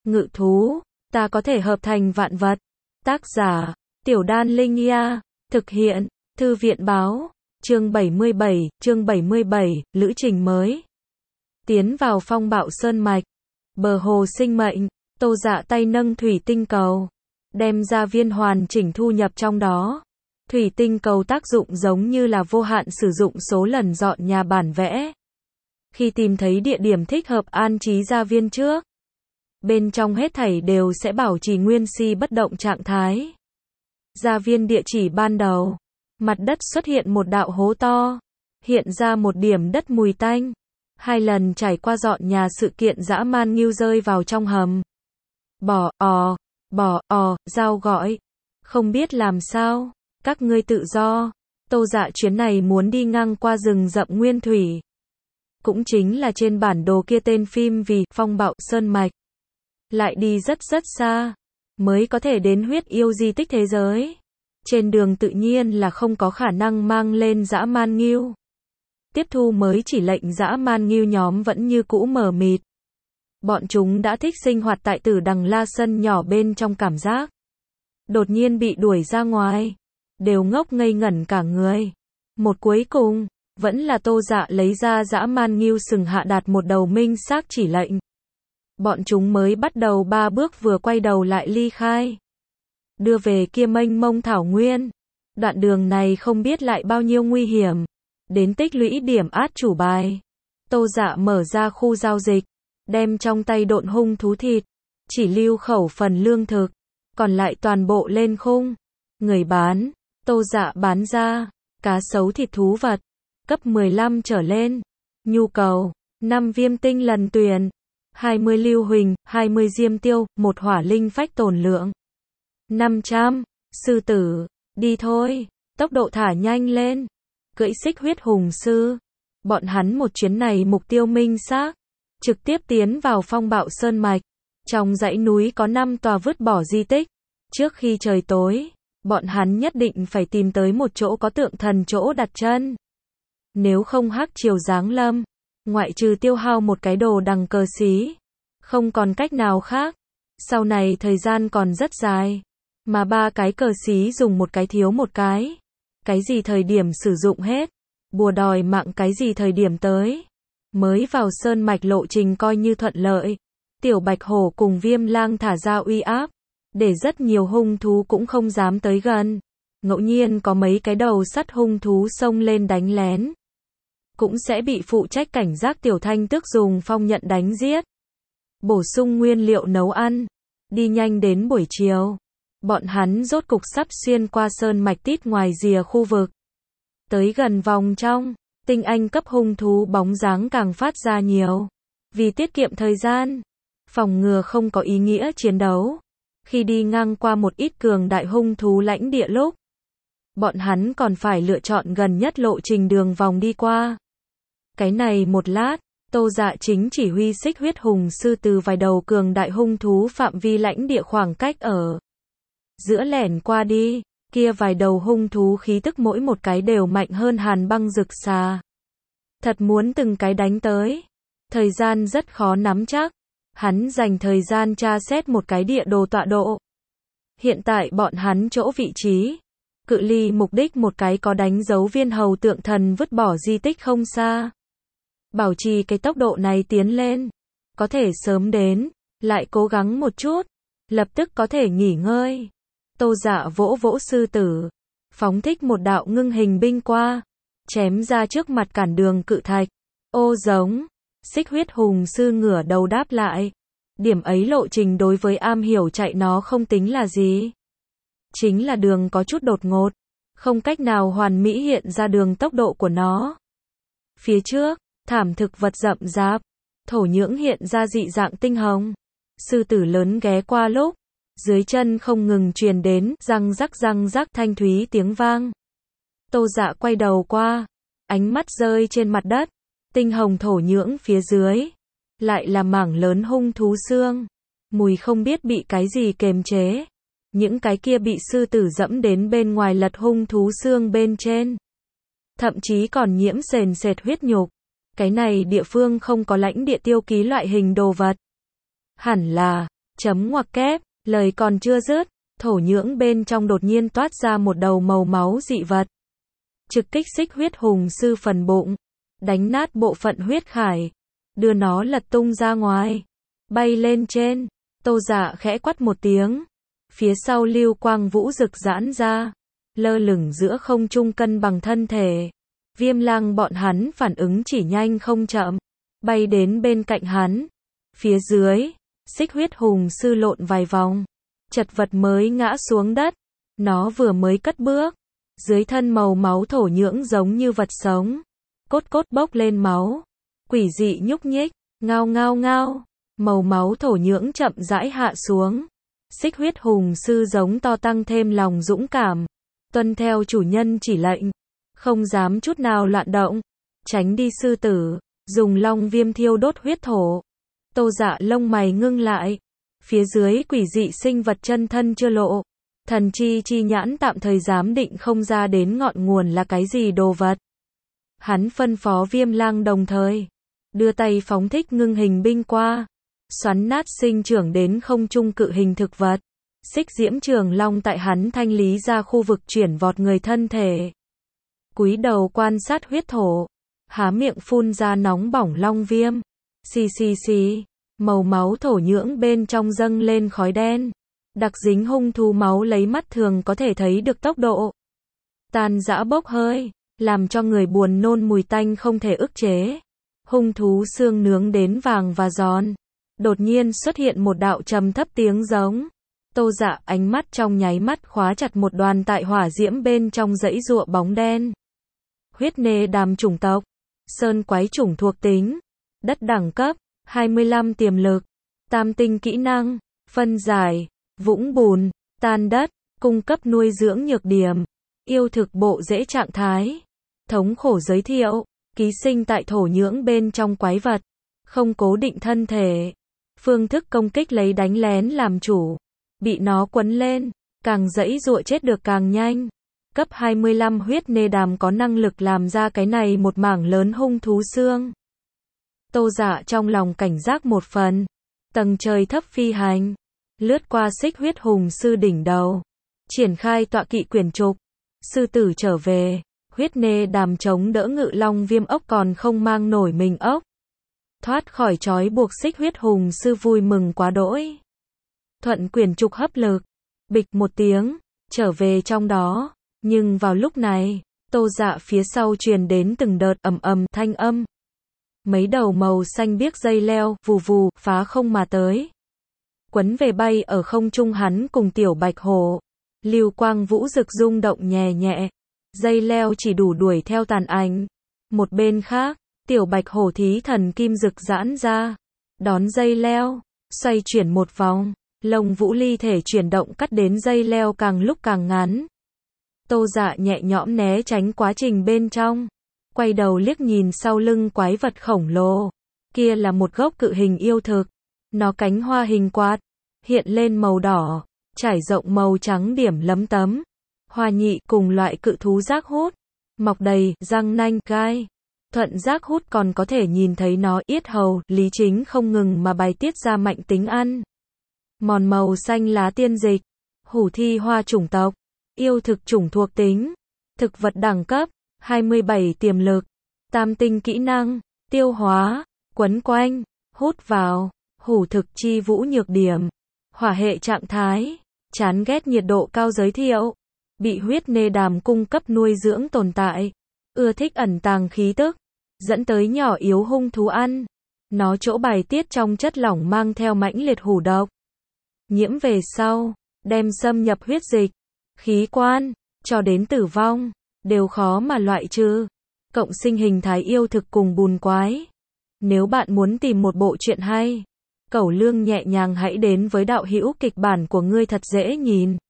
Ngự thú, ta có thể hợp thành vạn vật. Tác giả, Tiểu Đan Linh Nha. Thực hiện, Thư viện báo. Chương 77, Lữ trình mới. Tiến vào phong bạo sơn mạch. Bờ hồ sinh mệnh, Tô Dạ tay nâng thủy tinh cầu. Đem ra viên hoàn chỉnh thu nhập trong đó. Thủy tinh cầu tác dụng giống như là vô hạn sử dụng số lần dọn nhà bản vẽ. Khi tìm thấy địa điểm thích hợp an trí gia viên trước, bên trong hết thảy đều sẽ bảo trì nguyên si bất động trạng thái. Gia viên địa chỉ ban đầu, mặt đất xuất hiện một đạo hố to, hiện ra một điểm đất mùi tanh. 2 lần trải qua dọn nhà sự kiện dã man nghêu rơi vào trong hầm. Bỏ ò, dao gọi. Không biết làm sao, các ngươi tự do. Tô Dạ chuyến này muốn đi ngang qua rừng rậm nguyên thủy. Cũng chính là trên bản đồ kia tên phim vì phong bạo sơn mạch. Lại đi rất xa, mới có thể đến huyết yêu di tích thế giới. Trên đường tự nhiên là không có khả năng mang lên dã man nghêu. Tiếp thu mới chỉ lệnh dã man nghêu nhóm vẫn như cũ mờ mịt. Bọn chúng đã thích sinh hoạt tại Tử Đằng La sân nhỏ bên trong cảm giác. Đột nhiên bị đuổi ra ngoài, đều ngốc ngây ngẩn cả người. Một cuối cùng, vẫn là Tô Dạ lấy ra dã man nghêu sừng hạ đạt một đầu minh xác chỉ lệnh. Bọn chúng mới bắt đầu 3 bước vừa quay đầu lại ly khai. Đưa về kia mênh mông thảo nguyên. Đoạn đường này không biết lại bao nhiêu nguy hiểm. Đến tích lũy điểm át chủ bài. Tô Dạ mở ra khu giao dịch. Đem trong tay độn hung thú thịt. Chỉ lưu khẩu phần lương thực. Còn lại toàn bộ lên khung. Người bán. Tô Dạ bán ra. Cá sấu thịt thú vật. Cấp 15 trở lên. Nhu cầu. 5 viêm tinh lần tuyển. 20 lưu huỳnh, 20 diêm tiêu, 1 hỏa linh phách tồn lượng. 500. Sư tử. Đi thôi. Tốc độ thả nhanh lên. Cưỡi xích huyết hùng sư. Bọn hắn một chuyến này mục tiêu minh xác. Trực tiếp tiến vào phong bạo sơn mạch. Trong dãy núi có 5 tòa vứt bỏ di tích. Trước khi trời tối, bọn hắn nhất định phải tìm tới một chỗ có tượng thần chỗ đặt chân. Nếu không hắc triều giáng lâm, ngoại trừ tiêu hao một cái đồ đằng cờ xí, không còn cách nào khác. Sau này thời gian còn rất dài, mà 3 cái cờ xí dùng một cái thiếu một cái. Cái gì thời điểm sử dụng hết, bùa đòi mạng cái gì thời điểm tới. Mới vào sơn mạch lộ trình coi như thuận lợi. Tiểu Bạch Hổ cùng Viêm Lang thả ra uy áp, để rất nhiều hung thú cũng không dám tới gần. Ngẫu nhiên có mấy cái đầu sắt hung thú xông lên đánh lén, cũng sẽ bị phụ trách cảnh giác Tiểu Thanh Tước dùng phong nhận đánh giết. Bổ sung nguyên liệu nấu ăn. Đi nhanh đến buổi chiều, bọn hắn rốt cục sắp xuyên qua sơn mạch tít ngoài rìa khu vực. Tới gần vòng trong, tinh anh cấp hung thú bóng dáng càng phát ra nhiều. Vì tiết kiệm thời gian, phòng ngừa không có ý nghĩa chiến đấu. Khi đi ngang qua một ít cường đại hung thú lãnh địa lúc, bọn hắn còn phải lựa chọn gần nhất lộ trình đường vòng đi qua. Cái này một lát, Tô Dạ chính chỉ huy xích huyết hùng sư từ vài đầu cường đại hung thú phạm vi lãnh địa khoảng cách ở giữa lẻn qua đi. Kia vài đầu hung thú khí tức mỗi một cái đều mạnh hơn hàn băng rực xà. Thật muốn từng cái đánh tới. Thời gian rất khó nắm chắc. Hắn dành thời gian tra xét một cái địa đồ tọa độ. Hiện tại bọn hắn chỗ vị trí, cự ly mục đích một cái có đánh dấu viên hầu tượng thần vứt bỏ di tích không xa. Bảo trì cái tốc độ này tiến lên, có thể sớm đến, lại cố gắng một chút, lập tức có thể nghỉ ngơi. Tô Dạ vỗ vỗ sư tử, phóng thích một đạo ngưng hình binh qua, chém ra trước mặt cản đường cự thạch. Ô giống, xích huyết hùng sư ngửa đầu đáp lại. Điểm ấy lộ trình đối với am hiểu chạy nó không tính là gì. Chính là đường có chút đột ngột, không cách nào hoàn mỹ hiện ra đường tốc độ của nó. Phía trước, thảm thực vật rậm rạp, thổ nhưỡng hiện ra dị dạng tinh hồng. Sư tử lớn ghé qua lúc, dưới chân không ngừng truyền đến răng rắc thanh thúy tiếng vang. Tô Dạ quay đầu qua, ánh mắt rơi trên mặt đất, tinh hồng thổ nhưỡng phía dưới, lại là mảng lớn hung thú xương. Mùi không biết bị cái gì kềm chế. Những cái kia bị sư tử dẫm đến bên ngoài lật hung thú xương bên trên. Thậm chí còn nhiễm sền sệt huyết nhục. Cái này địa phương không có lãnh địa tiêu ký loại hình đồ vật. Hẳn là, Chấm ngoặc kép, lời còn chưa dứt, thổ nhưỡng bên trong đột nhiên toát ra một đầu màu máu dị vật. Trực kích xích huyết hùng sư phần bụng, đánh nát bộ phận huyết khải, đưa nó lật tung ra ngoài, bay lên trên. Tô Dạ khẽ quát một tiếng, phía sau lưu quang vũ rực giãn ra, lơ lửng giữa không trung cân bằng thân thể. Viêm Lang bọn hắn phản ứng chỉ nhanh không chậm, bay đến bên cạnh hắn. Phía dưới, xích huyết hùng sư lộn vài vòng, chật vật mới ngã xuống đất. Nó vừa mới cất bước, dưới thân màu máu thổ nhưỡng giống như vật sống, cốt cốt bốc lên máu, quỷ dị nhúc nhích, ngao ngao ngao, màu máu thổ nhưỡng chậm rãi hạ xuống. Xích huyết hùng sư giống to tăng thêm lòng dũng cảm, tuân theo chủ nhân chỉ lệnh, không dám chút nào loạn động, tránh đi sư tử, dùng long viêm thiêu đốt huyết thổ. Tô Dạ lông mày ngưng lại, phía dưới quỷ dị sinh vật chân thân chưa lộ, thần chi nhãn tạm thời giám định không ra đến ngọn nguồn là cái gì đồ vật. Hắn phân phó Viêm Lang đồng thời đưa tay phóng thích ngưng hình binh qua, xoắn nát sinh trưởng đến không trung cự hình thực vật. Xích diễm trường long tại hắn thanh lý ra khu vực chuyển vọt người thân thể, cúi đầu quan sát huyết thổ, há miệng phun ra nóng bỏng long viêm. Xì xì xì, màu máu thổ nhưỡng bên trong dâng lên khói đen, đặc dính hung thú máu lấy mắt thường có thể thấy được tốc độ tan rã bốc hơi, làm cho người buồn nôn mùi tanh không thể ức chế. Hung thú xương nướng đến vàng và giòn. Đột nhiên xuất hiện một đạo trầm thấp tiếng giống. Tô Dạ ánh mắt trong nháy mắt khóa chặt một đoàn tại hỏa diễm bên trong dãy giụa bóng đen. Huyết nê đàm chủng tộc, sơn quái chủng thuộc tính, đất đẳng cấp 25 tiềm lực, tam tinh kỹ năng, phân giải, vũng bùn, tan đất, cung cấp nuôi dưỡng nhược điểm, yêu thực bộ rễ trạng thái. Thống khổ giới thiệu, ký sinh tại thổ nhưỡng bên trong quái vật, không cố định thân thể, phương thức công kích lấy đánh lén làm chủ, bị nó quấn lên, càng dãy dụa chết được càng nhanh. Cấp 25 huyết nê đàm có năng lực làm ra cái này một mảng lớn hung thú xương. Tô Dạ trong lòng cảnh giác một phần, tầng trời thấp phi hành, lướt qua xích huyết hùng sư đỉnh đầu, triển khai tọa kỵ quyển trục. Sư tử trở về, huyết nê đàm chống đỡ ngự long viêm ốc còn không mang nổi mình ốc. Thoát khỏi trói buộc xích huyết hùng sư vui mừng quá đỗi. Thuận quyển trục hấp lực, bịch một tiếng, trở về trong đó. Nhưng vào lúc này, Tô Dạ phía sau truyền đến từng đợt ầm ầm thanh âm. Mấy đầu màu xanh biếc dây leo, vù vù, phá không mà tới. Quấn về bay ở không trung hắn cùng tiểu bạch hổ. Lưu quang vũ rực rung động nhẹ nhẹ. Dây leo chỉ đủ đuổi theo tàn ảnh. Một bên khác, tiểu bạch hổ thí thần kim rực giãn ra. Đón dây leo, xoay chuyển một vòng. Lông vũ ly thể chuyển động cắt đến dây leo càng lúc càng ngắn. Tô Dạ nhẹ nhõm né tránh quá trình bên trong, quay đầu liếc nhìn sau lưng quái vật khổng lồ. Kia là một gốc cự hình yêu thực. Nó cánh hoa hình quạt, hiện lên màu đỏ, trải rộng màu trắng điểm lấm tấm. Hoa nhị cùng loại cự thú giác hút, mọc đầy răng nanh gai. Thuận giác hút còn có thể nhìn thấy nó yết hầu, lý chính không ngừng mà bài tiết ra mạnh tính ăn. Mòn màu xanh lá tiên dịch, hủ thi hoa chủng tộc, yêu thực chủng thuộc tính, thực vật đẳng cấp 27 tiềm lực, tam tinh kỹ năng, tiêu hóa, quấn quanh, hút vào, hủ thực chi vũ nhược điểm, hỏa hệ trạng thái, chán ghét nhiệt độ cao giới thiệu, bị huyết nê đàm cung cấp nuôi dưỡng tồn tại, ưa thích ẩn tàng khí tức, dẫn tới nhỏ yếu hung thú ăn. Nó chỗ bài tiết trong chất lỏng mang theo mãnh liệt hủ độc. Nhiễm về sau, đem xâm nhập huyết dịch, khí quan, cho đến tử vong, đều khó mà loại trừ. Cộng sinh hình thái yêu thực cùng bùn quái. Nếu bạn muốn tìm một bộ truyện hay, Cẩu Lương nhẹ nhàng hãy đến với đạo hữu kịch bản của ngươi thật dễ nhìn.